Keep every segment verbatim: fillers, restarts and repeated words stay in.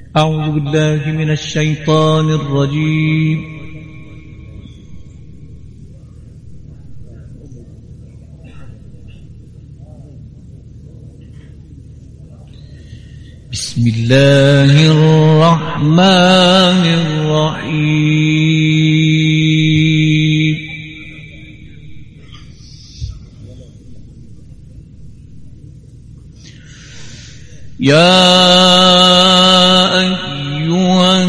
أعوذ بالله من الشيطان الرجيم. بسم الله الرحمن الرحيم. يا أيها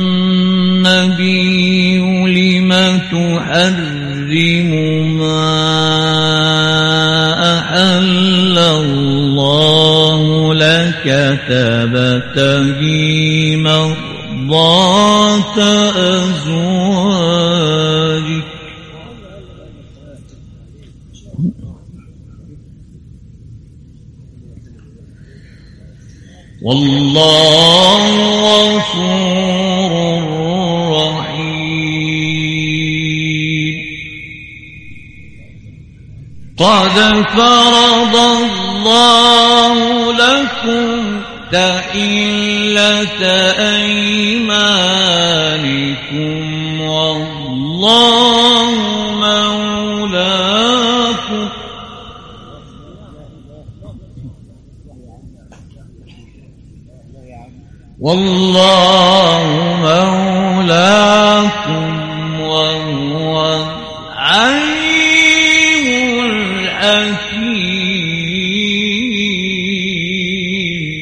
النبي لم تحرم ما أحل الله لك تبتغي مرضات أزواجك والله غفور رحيم. قد فرض الله لكم تحلة أيمانكم والله مولاكم والله مولاكم وهو العليم الحكيم.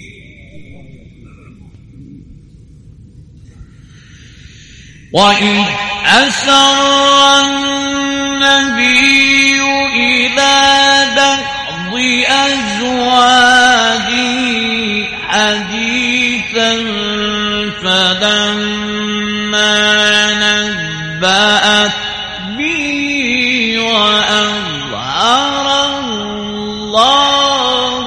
وإذ أسر النبي إلى بعض أزواجه حديثا فلما نبأت به وأظهر الله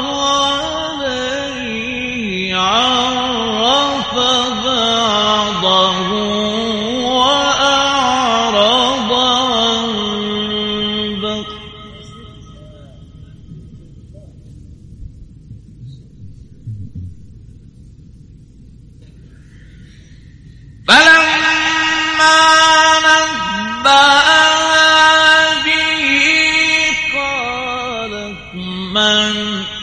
عليه عرف بعضه وأعرض عن بعض. فلما نبأها به قالت من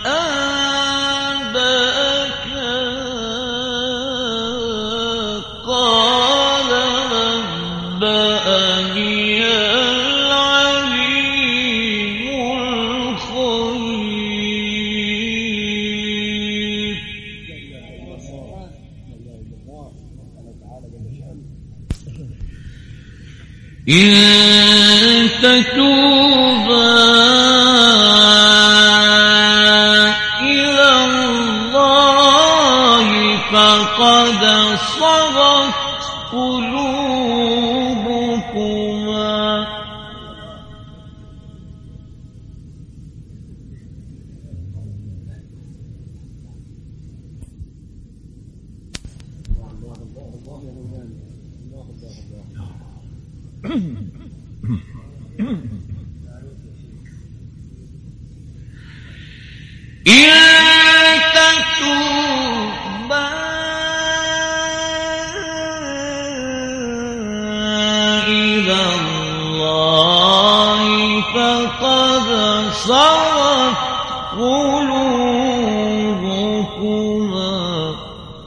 أنبأك؟ قال نبأني العليم الخبير. إن تتوبا إلى الله فقد صغت قلوبكما إن تتوبا إلى الله فقد صغت قلوبكما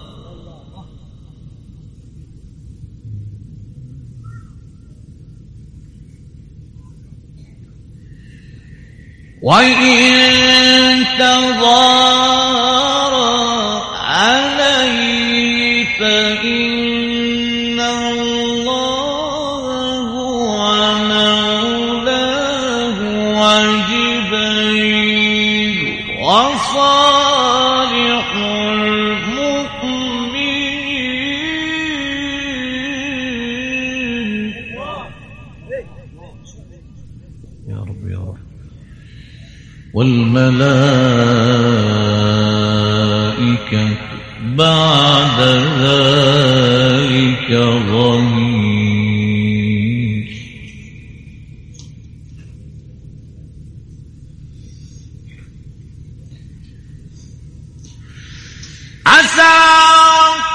وإن تظاهر عليه فإن الله هو مولاه وجبريل وصالح المؤمنين. يا رب يا رب. والملائكة بعد ذلك ظهير. عسى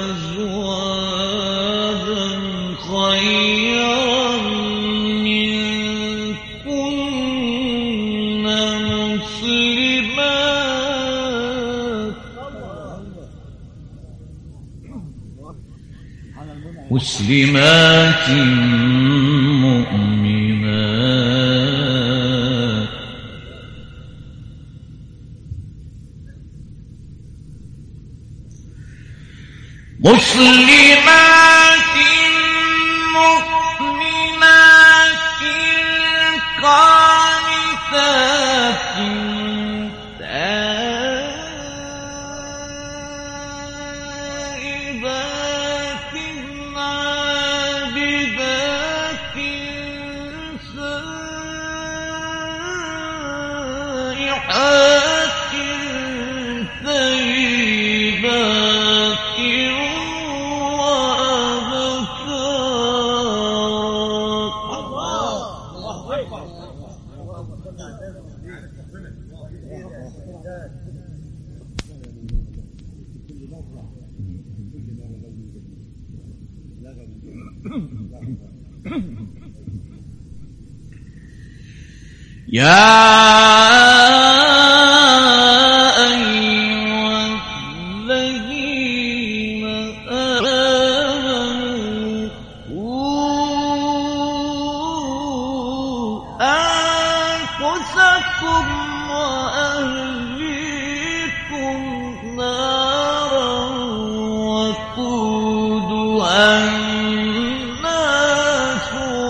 أزواجا خيرا منكن مسلمات مسلمات مؤمنات مسلمات مؤمنات قانتات تائبات عابدات سائحات ثيبات يا أيها الذين آمنوا قوا أنفسكم وأهليكم نارا وقودها الناس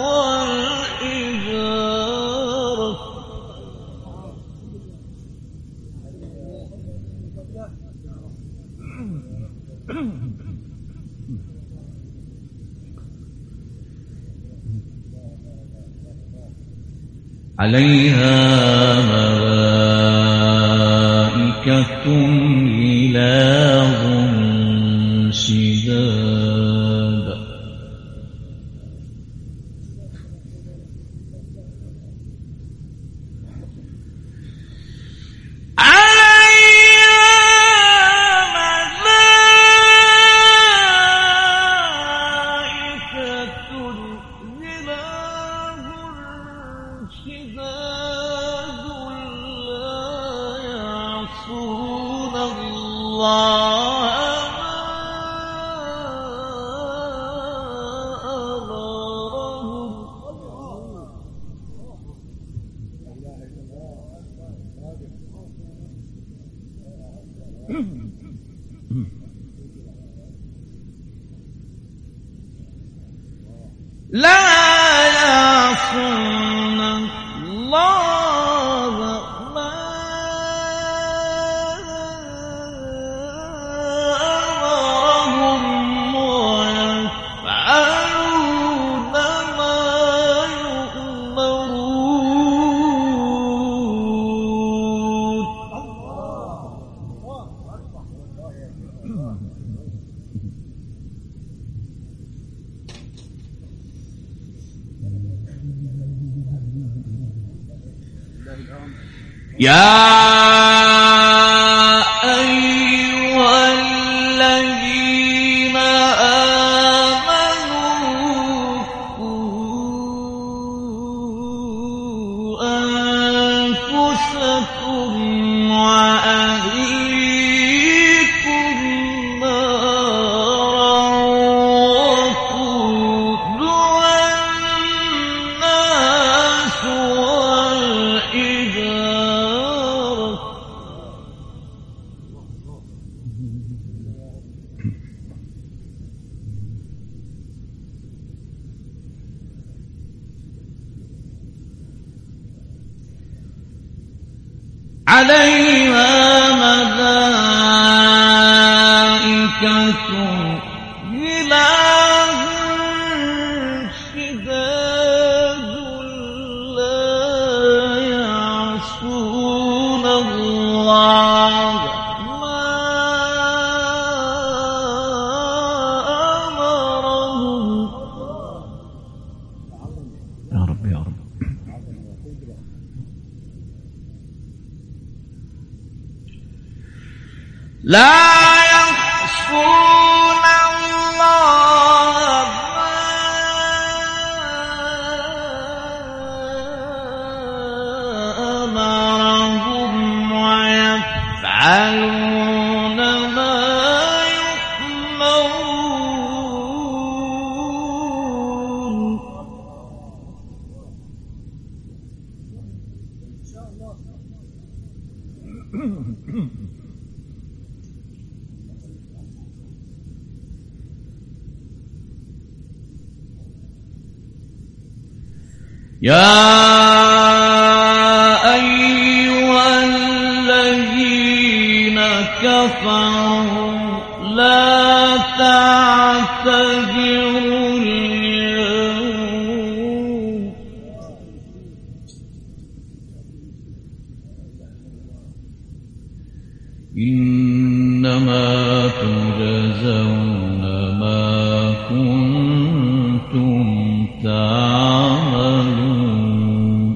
والحجارة عليها ملائكة غلاظ شداد لا يعصون الله ما أمرهم ويفعلون ما يؤمرون. يا أيها الذين آمنوا قوا أنفسكم وأهليكم نارا وقودها الناس والحجارة عليها ملائكة غلاظ شداد لا يعصون الله ما أمرهم. يا رب يا رب. لا يعصون يا أيها الذين كفروا لا تعتذروا اليوم إنما تجزون ما كنتم تعملون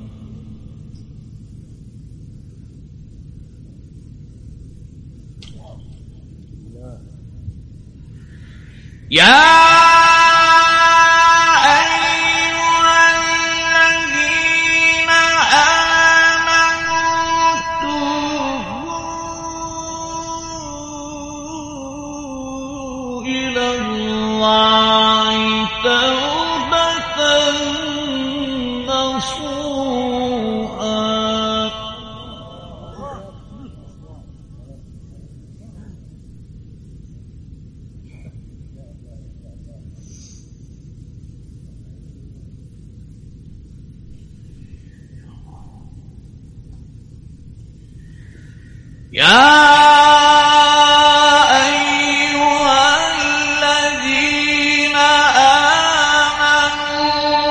يا يا أيها الذين آمنوا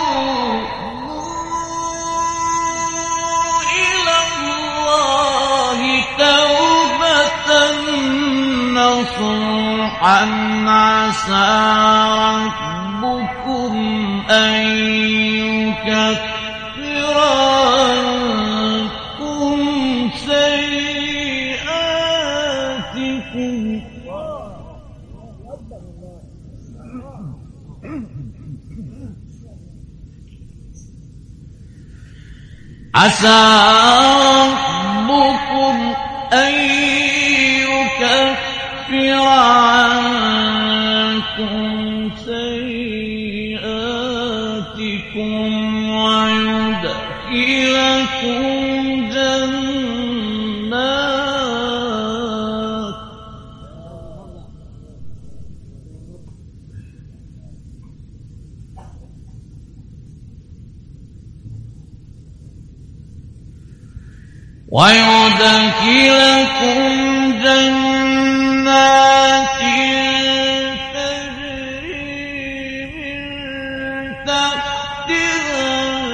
توبوا إلى الله توبة نصوحا عسى ربكم أن يكفر عنكم سيئاتكم عسى ربكم أن يكفر عنكم سيئاتكم ويدخلكم جنات ويدخلكم جنات تجري من تحتها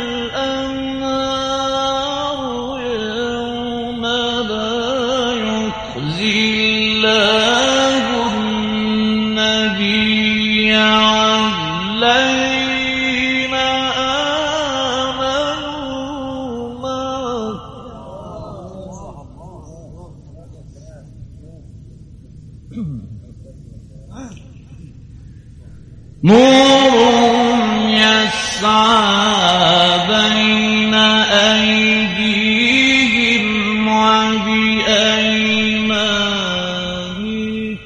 الأنهار يوم لا يخزي الله النبي والذين آمنوا معه نور يسعى بين أيديهم وبأيمانهم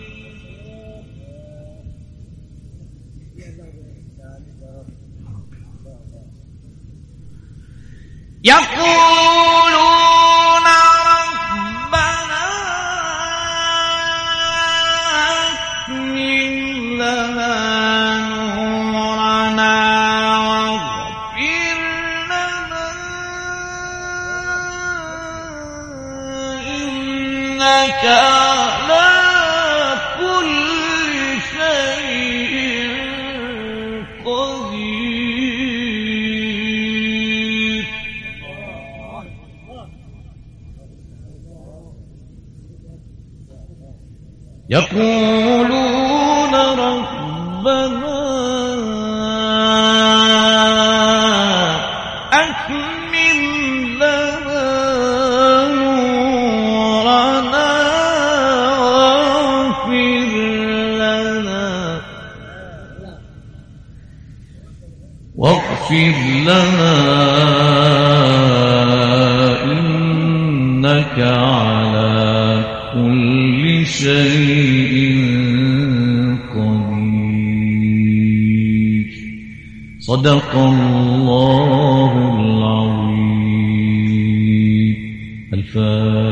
يقولون ربنا أتمم لنا نورنا واغفر لنا إنك على كل شيء قدير يقولون ربنا أتمم لنا نورنا واغفر لنا واغفر لنا إنك على كل شيء قدير صدق الله العظيم. الفاتحة.